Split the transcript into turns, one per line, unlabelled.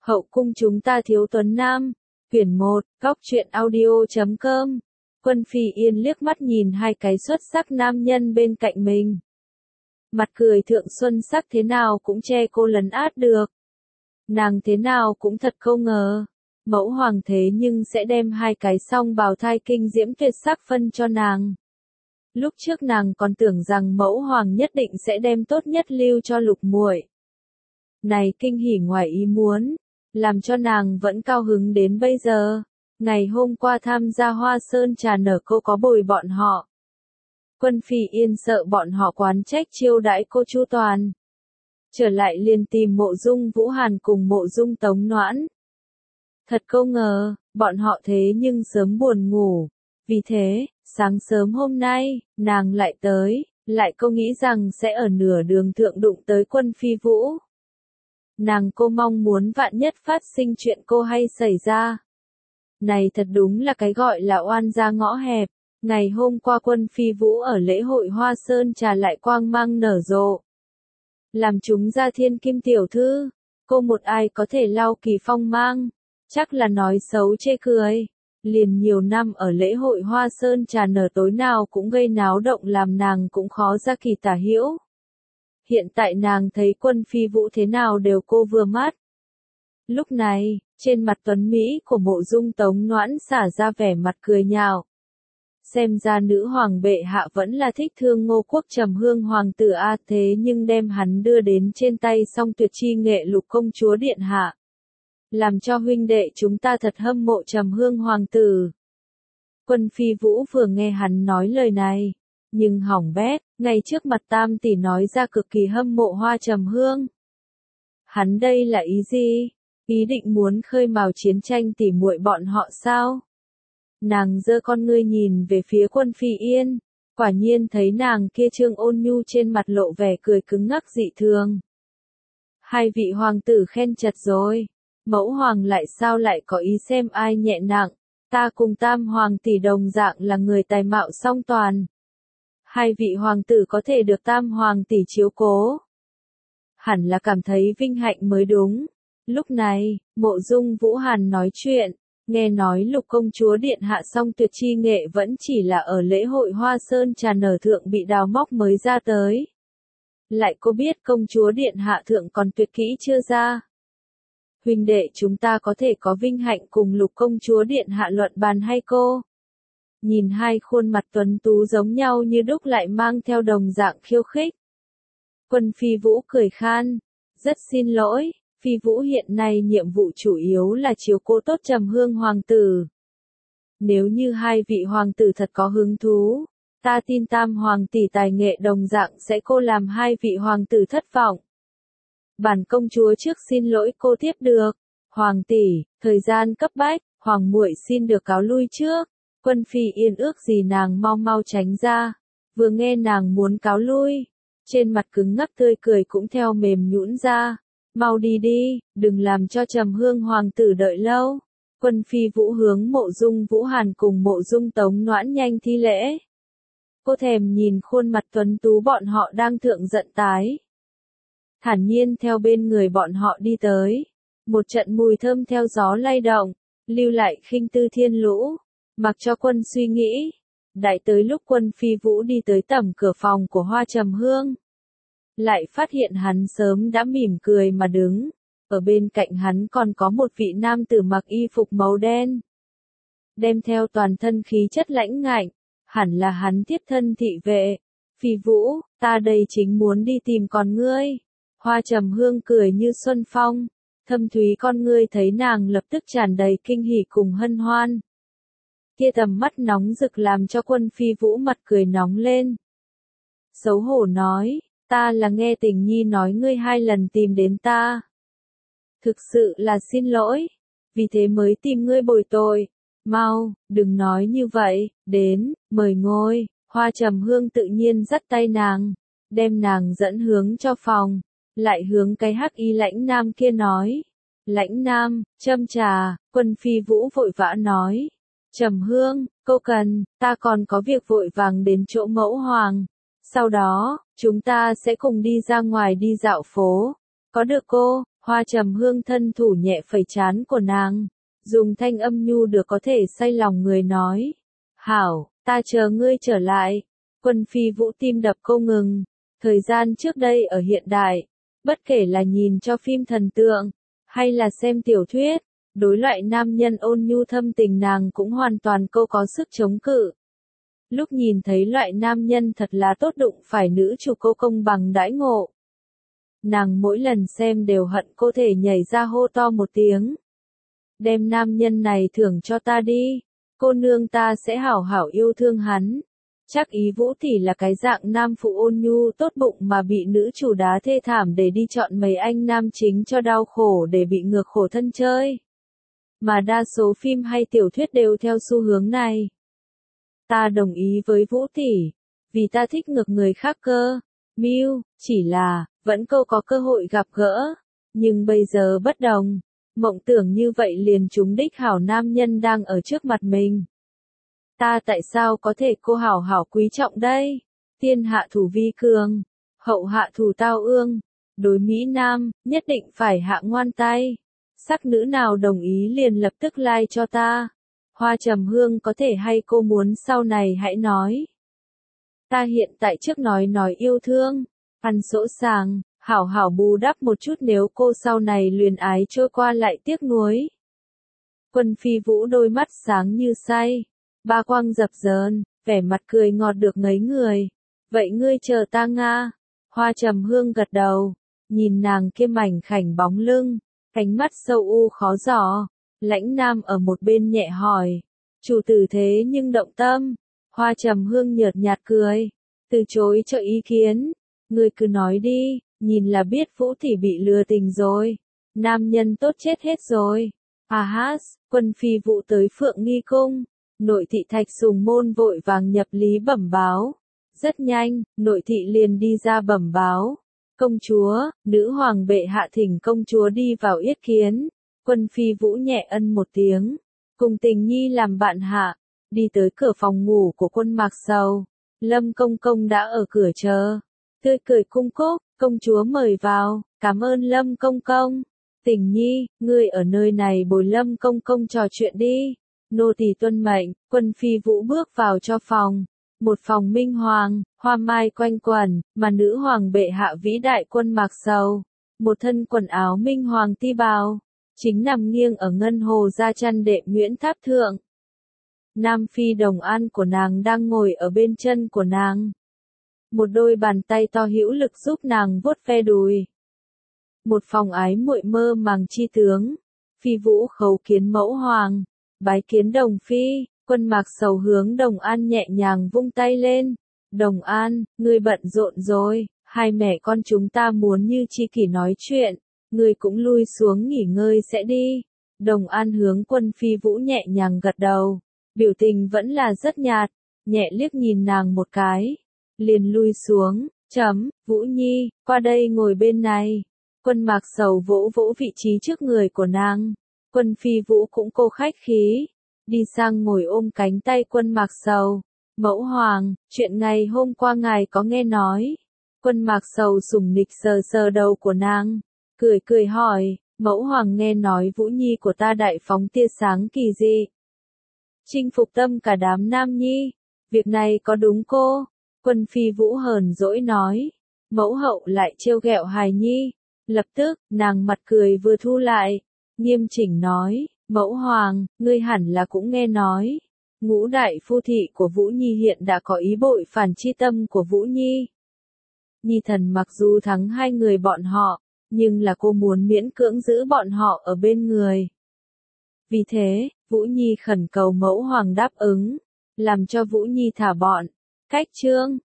Hậu cung chúng ta thiếu tuấn nam. Quyển 1, góc truyện audio.com. Quân Phi Yên liếc mắt nhìn hai cái xuất sắc nam nhân bên cạnh mình. Mặt cười thượng xuân sắc thế nào cũng che cô lấn át được. Nàng thế nào cũng thật không ngờ. Mẫu hoàng thế nhưng sẽ đem hai cái song bào thai kinh diễm tuyệt sắc phân cho nàng. Lúc trước nàng còn tưởng rằng mẫu hoàng nhất định sẽ đem tốt nhất lưu cho Lục muội. Này kinh hỉ ngoài ý muốn, làm cho nàng vẫn cao hứng đến bây giờ. Ngày hôm qua tham gia Hoa Sơn trà nở cô có bồi bọn họ. Quân Phi Yên sợ bọn họ quán trách chiêu đãi cô chu toàn. Trở lại liền tìm Mộ Dung Vũ Hàn cùng Mộ Dung Tống Noãn. Thật không ngờ, bọn họ thế nhưng sớm buồn ngủ. Vì thế, sáng sớm hôm nay, nàng lại tới, lại cô nghĩ rằng sẽ ở nửa đường thượng đụng tới Quân Phi Vũ. Nàng cô mong muốn vạn nhất phát sinh chuyện cô hay xảy ra. Này thật đúng là cái gọi là oan gia ngõ hẹp. Ngày hôm qua Quân Phi Vũ ở lễ hội Hoa Sơn trà lại quang mang nở rộ. Làm chúng ra thiên kim tiểu thư, cô một ai có thể lau kỳ phong mang, chắc là nói xấu chê cười. Liền nhiều năm ở lễ hội Hoa Sơn trà nở tối nào cũng gây náo động làm nàng cũng khó ra kỳ tả hữu. Hiện tại nàng thấy Quân Phi Vũ thế nào đều cô vừa mắt. Lúc này, trên mặt tuấn Mỹ của Mộ Dung Tống Noãn xả ra vẻ mặt cười nhạo. Xem ra nữ hoàng bệ hạ vẫn là thích thương Ngô Quốc Trầm Hương hoàng tử a, thế nhưng đem hắn đưa đến trên tay song tuyệt chi nghệ Lục công chúa điện hạ. Làm cho huynh đệ chúng ta thật hâm mộ Trầm Hương hoàng tử. Quân Phi Vũ vừa nghe hắn nói lời này, nhưng hỏng bét, ngay trước mặt tam tỷ nói ra cực kỳ hâm mộ Hoa Trầm Hương. Hắn đây là ý gì? Ý định muốn khơi mào chiến tranh tỉ muội bọn họ sao? Nàng giơ con ngươi nhìn về phía Quân Phi Yên, quả nhiên thấy nàng kia trương ôn nhu trên mặt lộ vẻ cười cứng ngắc dị thường. Hai vị hoàng tử khen chật rồi, mẫu hoàng lại sao lại có ý xem ai nhẹ nặng, ta cùng tam hoàng tỷ đồng dạng là người tài mạo song toàn. Hai vị hoàng tử có thể được tam hoàng tỷ chiếu cố. Hẳn là cảm thấy vinh hạnh mới đúng. Lúc này, Mộ Dung Vũ Hàn nói chuyện, nghe nói Lục công chúa điện hạ song tuyệt chi nghệ vẫn chỉ là ở lễ hội Hoa Sơn trà nở thượng bị đào móc mới ra tới. Lại có biết công chúa điện hạ thượng còn tuyệt kỹ chưa ra. Huynh đệ chúng ta có thể có vinh hạnh cùng Lục công chúa điện hạ luận bàn hay cô? Nhìn hai khuôn mặt tuấn tú giống nhau như đúc lại mang theo đồng dạng khiêu khích. Quân Phi Vũ cười khan, rất xin lỗi. Phi Vũ hiện nay nhiệm vụ chủ yếu là chiếu cố tốt Trầm Hương hoàng tử. Nếu như hai vị hoàng tử thật có hứng thú, ta tin tam hoàng tỷ tài nghệ đồng dạng sẽ cô làm hai vị hoàng tử thất vọng. Bản công chúa trước xin lỗi cô tiếp được. Hoàng tỷ, thời gian cấp bách, hoàng muội xin được cáo lui trước. Quân Phi Yên ước gì nàng mau mau tránh ra. Vừa nghe nàng muốn cáo lui, trên mặt cứng ngắc tươi cười cũng theo mềm nhũn ra. Mau đi đi, đừng làm cho Trầm Hương hoàng tử đợi lâu. Quân Phi Vũ hướng Mộ Dung Vũ Hàn cùng Mộ Dung Tống Noãn nhanh thi lễ. Cô thèm nhìn khuôn mặt tuấn tú bọn họ đang thượng giận tái. Thản nhiên theo bên người bọn họ đi tới. Một trận mùi thơm theo gió lay động, lưu lại khinh tư thiên lũ. Mặc cho quân suy nghĩ. Đại tới lúc Quân Phi Vũ đi tới tầm cửa phòng của Hoa Trầm Hương. Lại phát hiện hắn sớm đã mỉm cười mà đứng. Ở bên cạnh hắn còn có một vị nam tử mặc y phục màu đen. Đem theo toàn thân khí chất lãnh ngạnh. Hẳn là hắn tiếp thân thị vệ. Phi Vũ, ta đây chính muốn đi tìm con ngươi. Hoa Trầm Hương cười như xuân phong. Thâm thúy con ngươi thấy nàng lập tức tràn đầy kinh hỉ cùng hân hoan. Kia tầm mắt nóng rực làm cho Quân Phi Vũ mặt cười nóng lên. Xấu hổ nói. Ta là nghe Tình Nhi nói ngươi 2 lần tìm đến ta. Thực sự là xin lỗi. Vì thế mới tìm ngươi bồi tội. Mau, đừng nói như vậy. Đến, mời ngồi. Hoa Trầm Hương tự nhiên dắt tay nàng. Đem nàng dẫn hướng cho phòng. Lại hướng cái hắc y lãnh nam kia nói. Lãnh nam, châm trà. Quân Phi Vũ vội vã nói. Trầm Hương, cô cần, ta còn có việc vội vàng đến chỗ mẫu hoàng. Sau đó, chúng ta sẽ cùng đi ra ngoài đi dạo phố. Có được cô? Hoa Trầm Hương thân thủ nhẹ phẩy trán của nàng, dùng thanh âm nhu được có thể say lòng người nói. Hảo, ta chờ ngươi trở lại. Quân Phi Vũ tim đập không ngừng. Thời gian trước đây ở hiện đại, bất kể là nhìn cho phim thần tượng, hay là xem tiểu thuyết, đối loại nam nhân ôn nhu thâm tình nàng cũng hoàn toàn có sức chống cự. Lúc nhìn thấy loại nam nhân thật là tốt đụng phải nữ chủ cô công bằng đãi ngộ. Nàng mỗi lần xem đều hận cô thể nhảy ra hô to một tiếng. Đem nam nhân này thưởng cho ta đi, cô nương ta sẽ hảo hảo yêu thương hắn. Chắc ý Vũ Tỷ là cái dạng nam phụ ôn nhu tốt bụng mà bị nữ chủ đá thê thảm để đi chọn mấy anh nam chính cho đau khổ để bị ngược khổ thân chơi. Mà đa số phim hay tiểu thuyết đều theo xu hướng này. Ta đồng ý với Vũ Tỷ, vì ta thích ngược người khác cơ. Miu, chỉ là, vẫn có cơ hội gặp gỡ. Nhưng bây giờ bất đồng. Mộng tưởng như vậy liền trúng đích hảo nam nhân đang ở trước mặt mình. Ta tại sao có thể cô hảo hảo quý trọng đây? Tiên hạ thủ vi cường, hậu hạ thủ tao ương. Đối Mỹ Nam, nhất định phải hạ ngoan tay. Sắc nữ nào đồng ý liền lập tức like cho ta. Hoa Trầm Hương có thể hay cô muốn sau này hãy nói. Ta hiện tại trước nói yêu thương, ăn sỗ sàng, hảo hảo bù đắp một chút nếu cô sau này luyến ái trôi qua lại tiếc nuối. Quân Phi Vũ đôi mắt sáng như say, ba quang dập dờn, vẻ mặt cười ngọt được ngấy người. Vậy ngươi chờ ta nga. Hoa Trầm Hương gật đầu, nhìn nàng kia mảnh khảnh bóng lưng, cánh mắt sâu u khó dò. Lãnh Nam ở một bên nhẹ hỏi, chủ tử thế nhưng động tâm. Hoa Trầm Hương nhợt nhạt cười, từ chối cho ý kiến. Ngươi cứ nói đi, nhìn là biết Vũ Tỷ bị lừa tình rồi. Nam nhân tốt chết hết rồi. Quân Phi Vũ tới Phượng Nghi Cung. Nội thị Thạch Sùng Môn vội vàng nhập lý bẩm báo. Rất nhanh, nội thị liền đi ra bẩm báo. Công chúa, nữ hoàng bệ hạ thỉnh công chúa đi vào yết kiến. Quân Phi Vũ nhẹ ân một tiếng, cùng Tình Nhi làm bạn hạ, đi tới cửa phòng ngủ của Quân Mạc Sầu. Lâm Công Công đã ở cửa chờ, tươi cười cung cúc, công chúa mời vào, cảm ơn Lâm Công Công. Tình Nhi, ngươi ở nơi này bồi Lâm Công Công trò chuyện đi. Nô tỳ tuân mệnh. Quân Phi Vũ bước vào cho phòng, một phòng minh hoàng, hoa mai quanh quẩn, mà nữ hoàng bệ hạ vĩ đại Quân Mạc Sầu, một thân quần áo minh hoàng ti bào, chính nằm nghiêng ở ngân hồ gia chăn đệm Nguyễn Tháp thượng. Nam phi Đồng An của nàng đang ngồi ở bên chân của nàng. Một đôi bàn tay to hữu lực giúp nàng vuốt ve đùi. Một phòng ái muội mơ màng chi tướng. Phi Vũ khấu kiến mẫu hoàng, bái kiến Đồng Phi. Quân Mạc Sầu hướng Đồng An nhẹ nhàng vung tay lên. Đồng An, ngươi bận rộn rồi, hai mẹ con chúng ta muốn như chi kỷ nói chuyện. Ngươi cũng lui xuống nghỉ ngơi sẽ đi. Đồng An hướng Quân Phi Vũ nhẹ nhàng gật đầu. Biểu tình vẫn là rất nhạt, nhẹ liếc nhìn nàng một cái. Liền lui xuống, Vũ Nhi, qua đây ngồi bên này. Quân Mạc Sầu vỗ vỗ vị trí trước người của nàng. Quân Phi Vũ cũng cô khách khí. Đi sang ngồi ôm cánh tay Quân Mạc Sầu. Mẫu hoàng, chuyện ngày hôm qua ngài có nghe nói. Quân Mạc Sầu sủng nịch sờ sờ đầu của nàng. Cười hỏi, mẫu hoàng nghe nói Vũ Nhi của ta đại phóng tia sáng kỳ dị. Chinh phục tâm cả đám nam nhi. Việc này có đúng cô? Quân Phi Vũ hờn dỗi nói. Mẫu hậu lại trêu ghẹo hài nhi. Lập tức, nàng mặt cười vừa thu lại. Nghiêm chỉnh nói, mẫu hoàng, ngươi hẳn là cũng nghe nói. Ngũ đại phu thị của Vũ Nhi hiện đã có ý bội phản chi tâm của Vũ Nhi. Nhi thần mặc dù thắng hai người bọn họ, nhưng là cô muốn miễn cưỡng giữ bọn họ ở bên người. Vì thế, Vũ Nhi khẩn cầu mẫu hoàng đáp ứng, làm cho Vũ Nhi thả bọn. Cách chương